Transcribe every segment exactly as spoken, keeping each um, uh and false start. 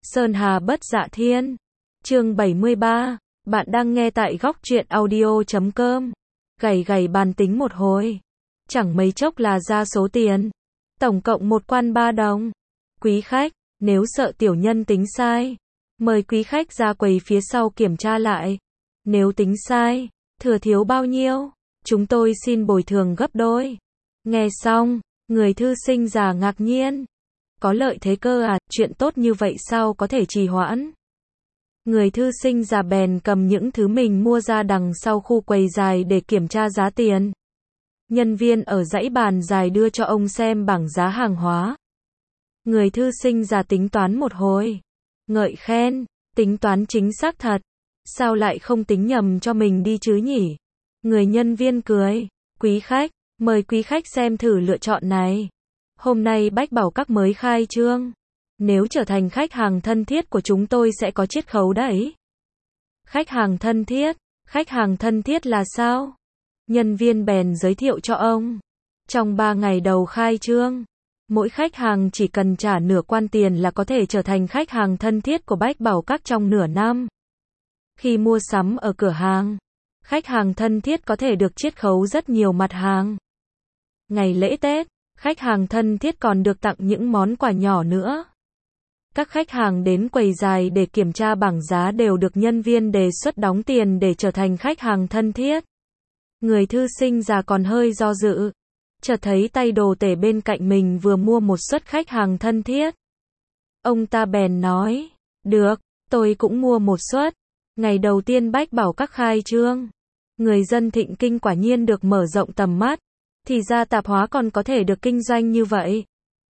Sơn Hà bất dạ thiên. Chương bảy mươi ba. Bạn đang nghe tại góc truyện audio chấm com. Gầy gầy bàn tính một hồi. Chẳng mấy chốc là ra số tiền. Tổng cộng một quan ba đồng. Quý khách, nếu sợ tiểu nhân tính sai, mời quý khách ra quầy phía sau kiểm tra lại. Nếu tính sai, thừa thiếu bao nhiêu, chúng tôi xin bồi thường gấp đôi. Nghe xong, người thư sinh già ngạc nhiên. Có lợi thế cơ à, chuyện tốt như vậy sao có thể trì hoãn. Người thư sinh già bèn cầm những thứ mình mua ra đằng sau khu quầy dài để kiểm tra giá tiền. Nhân viên ở dãy bàn dài đưa cho ông xem bảng giá hàng hóa. Người thư sinh già tính toán một hồi. Ngợi khen, tính toán chính xác thật. Sao lại không tính nhầm cho mình đi chứ nhỉ? Người nhân viên cười. Quý khách, mời quý khách xem thử lựa chọn này. Hôm nay Bách Bảo Các mới khai trương. Nếu trở thành khách hàng thân thiết của chúng tôi sẽ có chiết khấu đấy. Khách hàng thân thiết? Khách hàng thân thiết là sao? Nhân viên bèn giới thiệu cho ông. Trong ba ngày đầu khai trương, mỗi khách hàng chỉ cần trả nửa quan tiền là có thể trở thành khách hàng thân thiết của Bách Bảo Các trong nửa năm. Khi mua sắm ở cửa hàng, khách hàng thân thiết có thể được chiết khấu rất nhiều mặt hàng. Ngày lễ Tết, khách hàng thân thiết còn được tặng những món quà nhỏ nữa. Các khách hàng đến quầy dài để kiểm tra bảng giá đều được nhân viên đề xuất đóng tiền để trở thành khách hàng thân thiết. Người thư sinh già còn hơi do dự. Chợt thấy tay đồ tể bên cạnh mình vừa mua một suất khách hàng thân thiết. Ông ta bèn nói, được, tôi cũng mua một suất. Ngày đầu tiên Bách Bảo Các khai trương, người dân Thịnh Kinh quả nhiên được mở rộng tầm mắt. Thì ra tạp hóa còn có thể được kinh doanh như vậy.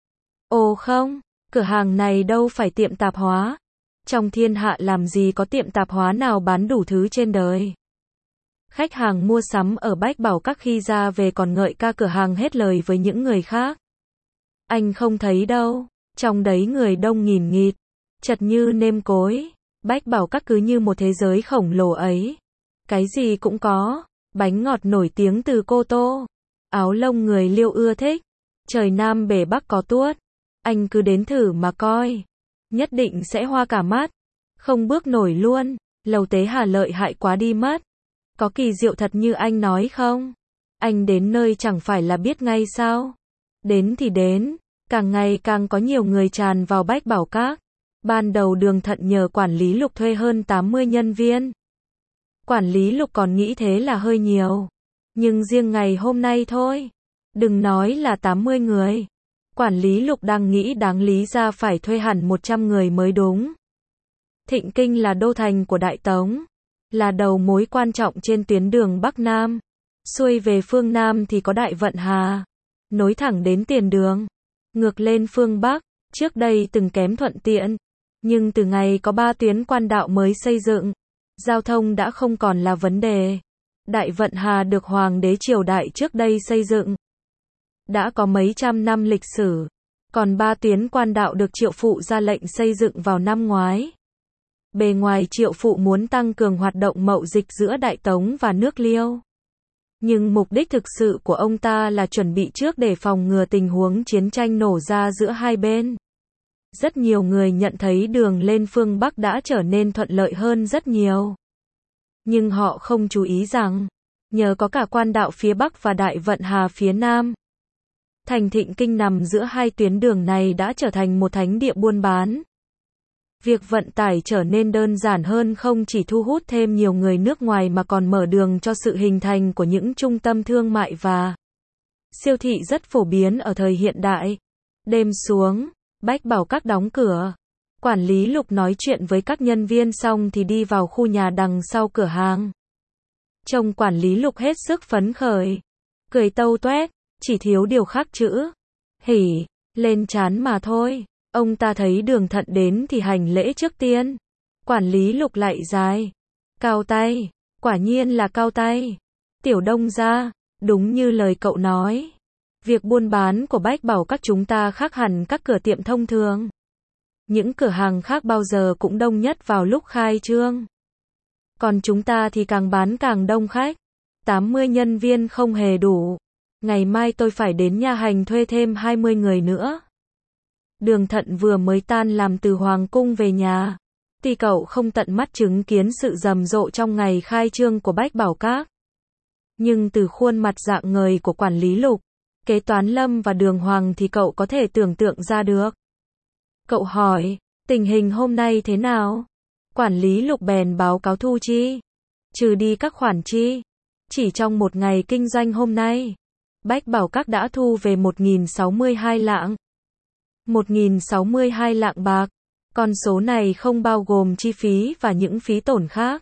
Ồ không, cửa hàng này đâu phải tiệm tạp hóa. Trong thiên hạ làm gì có tiệm tạp hóa nào bán đủ thứ trên đời. Khách hàng mua sắm ở Bách Bảo Các khi ra về còn ngợi ca cửa hàng hết lời với những người khác. Anh không thấy đâu, trong đấy người đông nghìn nghịt, chật như nêm cối. Bách Bảo Các cứ như một thế giới khổng lồ ấy. Cái gì cũng có, bánh ngọt nổi tiếng từ Cô Tô, áo lông người Liêu ưa thích, trời Nam bể Bắc có tuốt. Anh cứ đến thử mà coi, nhất định sẽ hoa cả mắt, không bước nổi luôn. Lầu Tế Hà lợi hại quá đi mất. Có kỳ diệu thật như anh nói không? Anh đến nơi chẳng phải là biết ngay sao? Đến thì đến, càng ngày càng có nhiều người tràn vào Bách Bảo Các. Ban đầu Đường Thận nhờ quản lý Lục thuê hơn tám mươi nhân viên. Quản lý Lục còn nghĩ thế là hơi nhiều. Nhưng riêng ngày hôm nay thôi, đừng nói là tám mươi người. Quản lý Lục đang nghĩ đáng lý ra phải thuê hẳn một trăm người mới đúng. Thịnh Kinh là đô thành của Đại Tống, là đầu mối quan trọng trên tuyến đường Bắc Nam. Xuôi về phương Nam thì có Đại Vận Hà, nối thẳng đến Tiền Đường. Ngược lên phương Bắc, trước đây từng kém thuận tiện. Nhưng từ ngày có ba tuyến quan đạo mới xây dựng, giao thông đã không còn là vấn đề. Đại Vận Hà được Hoàng đế triều đại trước đây xây dựng, đã có mấy trăm năm lịch sử. Còn ba tuyến quan đạo được Triệu Phụ ra lệnh xây dựng vào năm ngoái. Bề ngoài Triệu Phụ muốn tăng cường hoạt động mậu dịch giữa Đại Tống và nước Liêu. Nhưng mục đích thực sự của ông ta là chuẩn bị trước để phòng ngừa tình huống chiến tranh nổ ra giữa hai bên. Rất nhiều người nhận thấy đường lên phương Bắc đã trở nên thuận lợi hơn rất nhiều. Nhưng họ không chú ý rằng, nhờ có cả quan đạo phía Bắc và Đại Vận Hà phía Nam, thành Thịnh Kinh nằm giữa hai tuyến đường này đã trở thành một thánh địa buôn bán. Việc vận tải trở nên đơn giản hơn, không chỉ thu hút thêm nhiều người nước ngoài mà còn mở đường cho sự hình thành của những trung tâm thương mại và siêu thị rất phổ biến ở thời hiện đại. Đêm xuống, Bách Bảo Các đóng cửa. Quản lý Lục nói chuyện với các nhân viên xong thì đi vào khu nhà đằng sau cửa hàng. Trông quản lý Lục hết sức phấn khởi, cười tâu toét, chỉ thiếu điều khắc chữ hỉ lên trán mà thôi. Ông ta thấy Đường Thận đến thì hành lễ trước tiên. Quản lý Lục lại dài, cao tay, quả nhiên là cao tay. Tiểu Đông gia, đúng như lời cậu nói, việc buôn bán của Bách Bảo Các chúng ta khác hẳn các cửa tiệm thông thường. Những cửa hàng khác bao giờ cũng đông nhất vào lúc khai trương. Còn chúng ta thì càng bán càng đông khách. tám mươi nhân viên không hề đủ. Ngày mai tôi phải đến nhà hành thuê thêm hai mươi người nữa. Đường Thận vừa mới tan làm từ Hoàng cung về nhà. Tuy cậu không tận mắt chứng kiến sự rầm rộ trong ngày khai trương của Bách Bảo Các, nhưng từ khuôn mặt rạng ngời của quản lý Lục, kế toán Lâm và Đường Hoàng thì cậu có thể tưởng tượng ra được. Cậu hỏi, tình hình hôm nay thế nào? Quản lý Lục bèn báo cáo thu chi, trừ đi các khoản chi. Chỉ trong một ngày kinh doanh hôm nay, Bách Bảo Các đã thu về một nghìn sáu mươi hai lạng. một nghìn sáu mươi hai lạng bạc. Con số này không bao gồm chi phí và những phí tổn khác.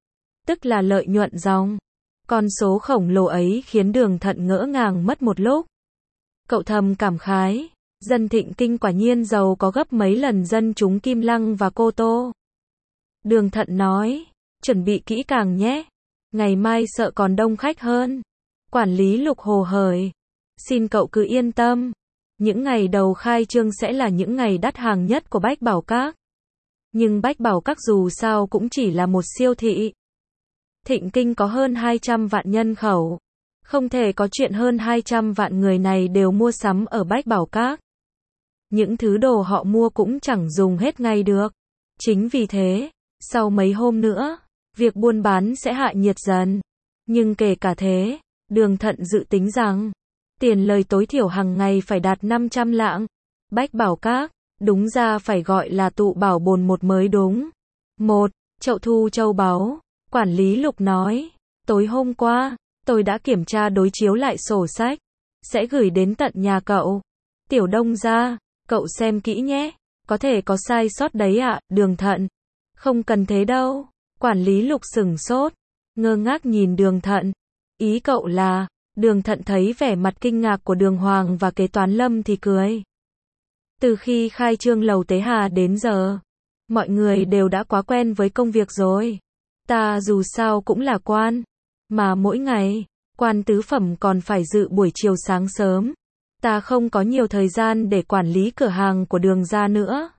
Tức là lợi nhuận ròng. Con số khổng lồ ấy khiến Đường Thận ngỡ ngàng mất một lúc. Cậu thầm cảm khái, dân Thịnh Kinh quả nhiên giàu có gấp mấy lần dân chúng Kim Lăng và Cô Tô. Đường Thận nói, chuẩn bị kỹ càng nhé. Ngày mai sợ còn đông khách hơn. Quản lý Lục hồ hởi, xin cậu cứ yên tâm. Những ngày đầu khai trương sẽ là những ngày đắt hàng nhất của Bách Bảo Các. Nhưng Bách Bảo Các dù sao cũng chỉ là một siêu thị. Thịnh Kinh có hơn hai trăm vạn nhân khẩu. Không thể có chuyện hơn hai trăm vạn người này đều mua sắm ở Bách Bảo Các. Những thứ đồ họ mua cũng chẳng dùng hết ngay được. Chính vì thế, sau mấy hôm nữa, việc buôn bán sẽ hạ nhiệt dần. Nhưng kể cả thế, Đường Thận dự tính rằng, tiền lời tối thiểu hàng ngày phải đạt năm trăm lạng. Bách Bảo Các, đúng ra phải gọi là tụ bảo bồn một mới đúng. Một, chậu thu châu báu. Quản lý Lục nói, tối hôm qua, tôi đã kiểm tra đối chiếu lại sổ sách. Sẽ gửi đến tận nhà cậu. Tiểu Đông gia, cậu xem kỹ nhé. Có thể có sai sót đấy ạ, Đường Thận. Không cần thế đâu. Quản lý Lục sửng sốt, ngơ ngác nhìn Đường Thận. Ý cậu là, Đường Thận thấy vẻ mặt kinh ngạc của Đường Hoàng và kế toán Lâm thì cười. Từ khi khai trương lầu Tế Hà đến giờ, mọi người đều đã quá quen với công việc rồi. Ta dù sao cũng là quan, mà mỗi ngày, quan tứ phẩm còn phải dự buổi chiều sáng sớm. Ta không có nhiều thời gian để quản lý cửa hàng của Đường gia nữa.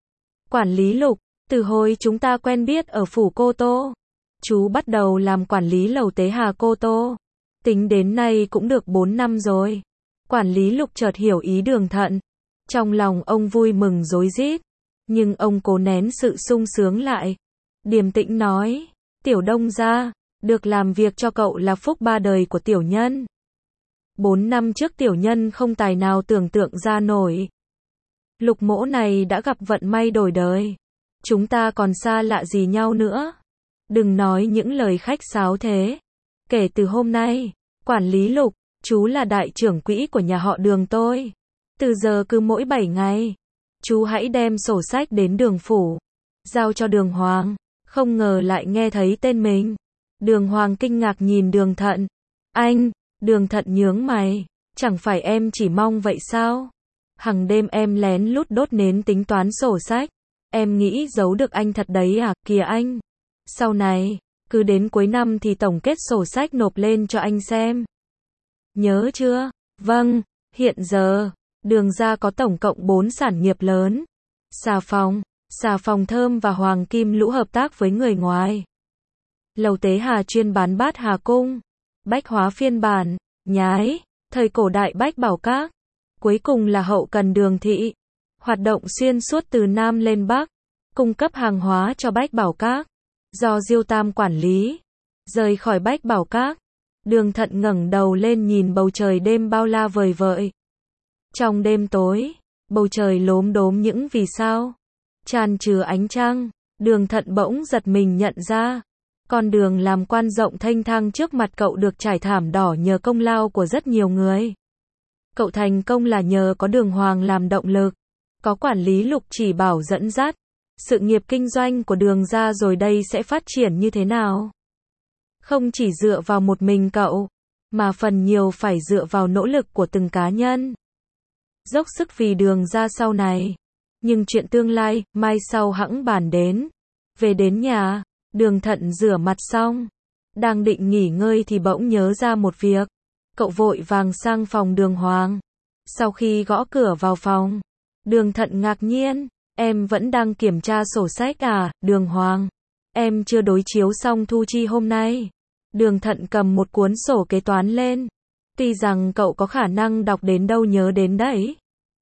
Quản lý Lục, từ hồi chúng ta quen biết ở phủ Cô Tô, chú bắt đầu làm quản lý lầu Tế Hà Cô Tô. Tính đến nay cũng được bốn năm rồi. Quản lý Lục chợt hiểu ý Đường Thận. Trong lòng ông vui mừng rối rít, nhưng ông cố nén sự sung sướng lại. Điềm tĩnh nói, Tiểu Đông gia, được làm việc cho cậu là phúc ba đời của tiểu nhân. Bốn năm trước tiểu nhân không tài nào tưởng tượng ra nổi. Lục mỗ này đã gặp vận may đổi đời. Chúng ta còn xa lạ gì nhau nữa. Đừng nói những lời khách sáo thế. Kể từ hôm nay, quản lý Lục, chú là đại trưởng quỹ của nhà họ Đường tôi. Từ giờ cứ mỗi bảy ngày, chú hãy đem sổ sách đến Đường phủ, giao cho Đường Hoàng. Không ngờ lại nghe thấy tên mình. Đường Hoàng kinh ngạc nhìn Đường Thận. Anh, Đường Thận nhướng mày. Chẳng phải em chỉ mong vậy sao? Hằng đêm em lén lút đốt nến tính toán sổ sách. Em nghĩ giấu được anh thật đấy à, kìa anh. Sau này, cứ đến cuối năm thì tổng kết sổ sách nộp lên cho anh xem. Nhớ chưa? Vâng, hiện giờ, Đường gia có tổng cộng bốn sản nghiệp lớn. Xà phòng, xà phòng thơm và Hoàng Kim Lũ hợp tác với người ngoài. Lầu Tế Hà chuyên bán bát Hà Cung. Bách hóa phiên bản, nhái, thời cổ đại Bách Bảo Các. Cuối cùng là hậu cần Đường thị. Hoạt động xuyên suốt từ Nam lên Bắc. Cung cấp hàng hóa cho Bách Bảo Các. Do Diêu Tam quản lý. Rời khỏi Bách Bảo Các, Đường Thận ngẩng đầu lên nhìn bầu trời đêm bao la vời vợi. Trong đêm tối, bầu trời lốm đốm những vì sao tràn trừ ánh trăng. Đường Thận bỗng giật mình nhận ra, con đường làm quan rộng thênh thang trước mặt cậu được trải thảm đỏ nhờ công lao của rất nhiều người. Cậu thành công là nhờ có Đường Hoàng làm động lực, có quản lý Lục chỉ bảo dẫn dắt. Sự nghiệp kinh doanh của Đường gia rồi đây sẽ phát triển như thế nào? Không chỉ dựa vào một mình cậu, mà phần nhiều phải dựa vào nỗ lực của từng cá nhân. Dốc sức vì Đường gia sau này. Nhưng chuyện tương lai, mai sau hẵng bàn đến. Về đến nhà, Đường Thận rửa mặt xong, đang định nghỉ ngơi thì bỗng nhớ ra một việc. Cậu vội vàng sang phòng Đường Hoàng. Sau khi gõ cửa vào phòng, Đường Thận ngạc nhiên. Em vẫn đang kiểm tra sổ sách à, Đường Hoàng? Em chưa đối chiếu xong thu chi hôm nay. Đường Thận cầm một cuốn sổ kế toán lên. Tuy rằng cậu có khả năng đọc đến đâu nhớ đến đấy.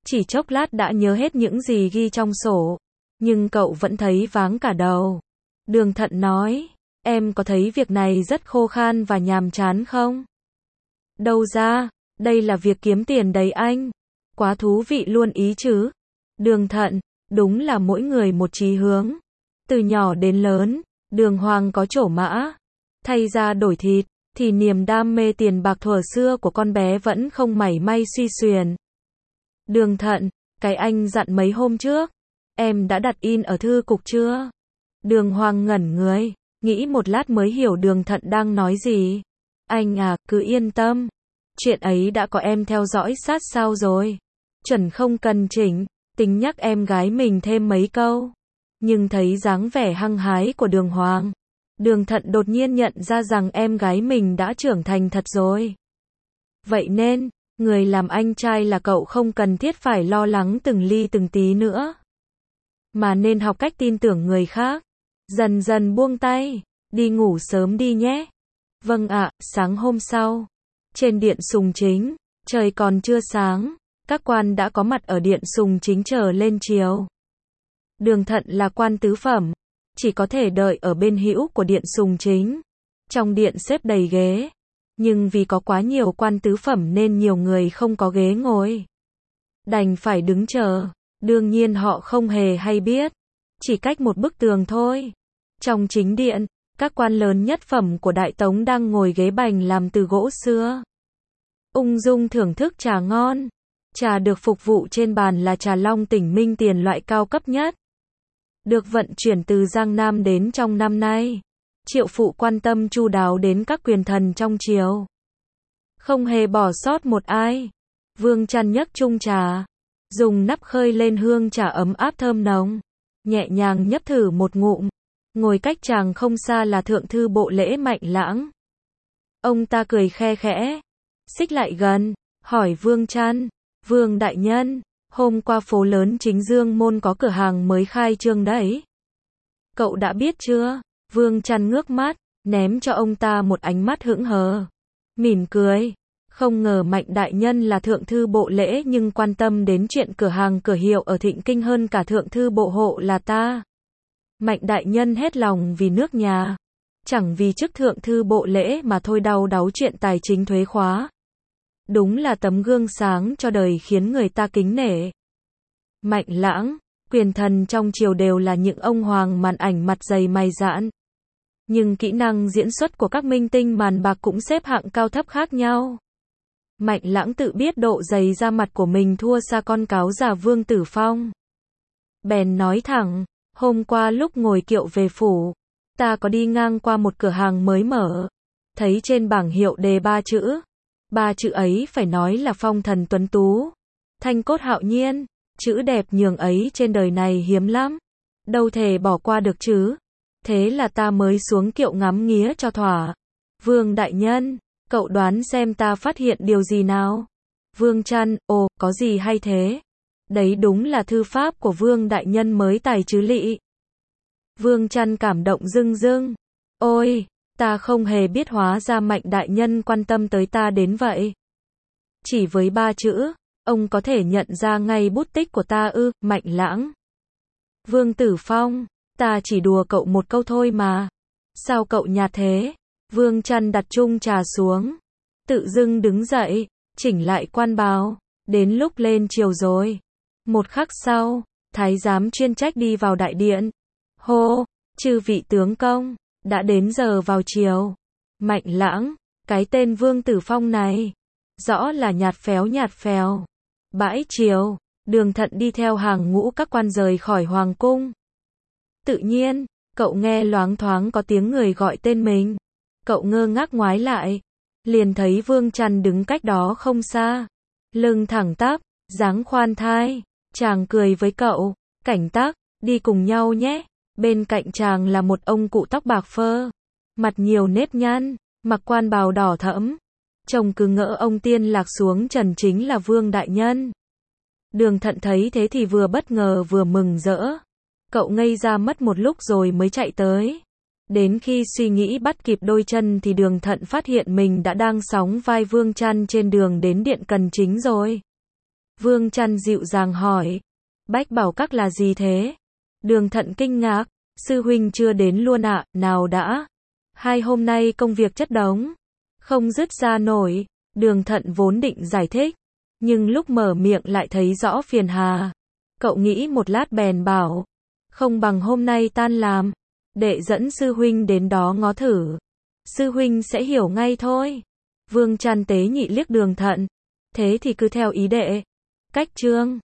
chỉ chốc lát đã nhớ hết những gì ghi trong sổ. Nhưng cậu vẫn thấy váng cả đầu. Đường Thận nói, em có thấy việc này rất khô khan và nhàm chán không? Đâu ra, đây là việc kiếm tiền đấy anh. Quá thú vị luôn ý chứ. Đường Thận, đúng là mỗi người một chí hướng. Từ nhỏ đến lớn, Đường Hoàng có trổ mã, thay da đổi thịt, thì niềm đam mê tiền bạc thuở xưa của con bé vẫn không mảy may suy xuyển. Đường Thận, cái anh dặn mấy hôm trước, em đã đặt in ở thư cục chưa? Đường Hoàng ngẩn người, nghĩ một lát mới hiểu Đường Thận đang nói gì. Anh à, cứ yên tâm. Chuyện ấy đã có em theo dõi sát sao rồi. Chuẩn không cần chỉnh, tính nhắc em gái mình thêm mấy câu. Nhưng thấy dáng vẻ hăng hái của Đường Hoàng, Đường Thận đột nhiên nhận ra rằng em gái mình đã trưởng thành thật rồi. Vậy nên, người làm anh trai là cậu không cần thiết phải lo lắng từng ly từng tí nữa. Mà nên học cách tin tưởng người khác. Dần dần buông tay, đi ngủ sớm đi nhé. Vâng ạ. Sáng hôm sau, trên điện Sùng Chính, trời còn chưa sáng, các quan đã có mặt ở điện Sùng Chính chờ lên triều. Đường Thận là quan tứ phẩm, chỉ có thể đợi ở bên hữu của điện Sùng Chính. Trong điện xếp đầy ghế, nhưng vì có quá nhiều quan tứ phẩm nên nhiều người không có ghế ngồi. Đành phải đứng chờ, đương nhiên họ không hề hay biết, chỉ cách một bức tường thôi. Trong chính điện, các quan lớn nhất phẩm của Đại Tống đang ngồi ghế bành làm từ gỗ xưa. Ung dung thưởng thức trà ngon. Trà được phục vụ trên bàn là trà Long Tỉnh Minh Tiền loại cao cấp nhất. Được vận chuyển từ Giang Nam đến trong năm nay. Triệu phụ quan tâm chu đáo đến các quyền thần trong triều. Không hề bỏ sót một ai. Vương Trăn nhấc chung trà, dùng nắp khơi lên hương trà ấm áp thơm nồng, nhẹ nhàng nhấp thử một ngụm. Ngồi cách chàng không xa là thượng thư bộ lễ Mạnh Lãng. Ông ta cười khe khẽ, xích lại gần, hỏi Vương Trăn, Vương đại nhân, hôm qua phố lớn Chính Dương Môn có cửa hàng mới khai trương đấy. Cậu đã biết chưa? Vương Trăn ngước mắt, ném cho ông ta một ánh mắt hững hờ. Mỉm cười, không ngờ Mạnh đại nhân là thượng thư bộ lễ nhưng quan tâm đến chuyện cửa hàng cửa hiệu ở Thịnh Kinh hơn cả thượng thư bộ hộ là ta. Mạnh đại nhân hết lòng vì nước nhà, chẳng vì chức thượng thư bộ lễ mà thôi đau đáu chuyện tài chính thuế khóa. Đúng là tấm gương sáng cho đời khiến người ta kính nể. Mạnh Lãng, quyền thần trong triều đều là những ông hoàng màn ảnh mặt dày mày dạn. Nhưng kỹ năng diễn xuất của các minh tinh màn bạc cũng xếp hạng cao thấp khác nhau. Mạnh Lãng tự biết độ dày da mặt của mình thua xa con cáo già Vương Tử Phong. Bèn nói thẳng, hôm qua lúc ngồi kiệu về phủ, ta có đi ngang qua một cửa hàng mới mở. Thấy trên bảng hiệu đề ba chữ. Ba chữ ấy phải nói là phong thần tuấn tú, thanh cốt hạo nhiên. Chữ đẹp nhường ấy trên đời này hiếm lắm, đâu thể bỏ qua được chứ. Thế là ta mới xuống kiệu ngắm nghía cho thỏa. Vương đại nhân, cậu đoán xem ta phát hiện điều gì nào? Vương Trăn, ồ, có gì hay thế? Đấy đúng là thư pháp của Vương đại nhân mới tài chứ lị. Vương Trăn cảm động rưng rưng. Ôi, ta không hề biết hóa ra Mạnh đại nhân quan tâm tới ta đến vậy. Chỉ với ba chữ, ông có thể nhận ra ngay bút tích của ta ư? Mạnh Lãng. Vương Tử Phong, ta chỉ đùa cậu một câu thôi mà. Sao cậu nhạt thế? Vương Trăn đặt chung trà xuống, tự dưng đứng dậy, chỉnh lại quan bào. Đến lúc lên triều rồi. Một khắc sau, thái giám chuyên trách đi vào đại điện. Hô, chư vị tướng công, đã đến giờ vào triều. Mạnh Lãng, cái tên Vương Tử Phong này, rõ là nhạt phéo nhạt phèo. Bãi triều, Đường Thận đi theo hàng ngũ các quan rời khỏi hoàng cung. Tự nhiên, cậu nghe loáng thoáng có tiếng người gọi tên mình. Cậu ngơ ngác ngoái lại, liền thấy Vương Trăn đứng cách đó không xa, lưng thẳng tắp, dáng khoan thai. Chàng cười với cậu, cảnh tác, đi cùng nhau nhé. Bên cạnh chàng là một ông cụ tóc bạc phơ, mặt nhiều nếp nhăn, mặc quan bào đỏ thẫm. Trông cứ ngỡ ông tiên lạc xuống trần chính là Vương đại nhân. Đường Thận thấy thế thì vừa bất ngờ vừa mừng rỡ. Cậu ngây ra mất một lúc rồi mới chạy tới. Đến khi suy nghĩ bắt kịp đôi chân thì Đường Thận phát hiện mình đã đang sóng vai Vương Trăn trên đường đến điện Cần Chính rồi. Vương Trăn dịu dàng hỏi. Bách bảo các là gì thế? Đường Thận kinh ngạc. Sư huynh chưa đến luôn ạ, à, nào đã. Hai hôm nay công việc chất đống. Không dứt ra nổi. Đường Thận vốn định giải thích. Nhưng lúc mở miệng lại thấy rõ phiền hà. Cậu nghĩ một lát bèn bảo. Không bằng hôm nay tan làm. Đệ dẫn sư huynh đến đó ngó thử. Sư huynh sẽ hiểu ngay thôi. Vương Trăn tế nhị liếc Đường Thận. Thế thì cứ theo ý đệ. Cách chương.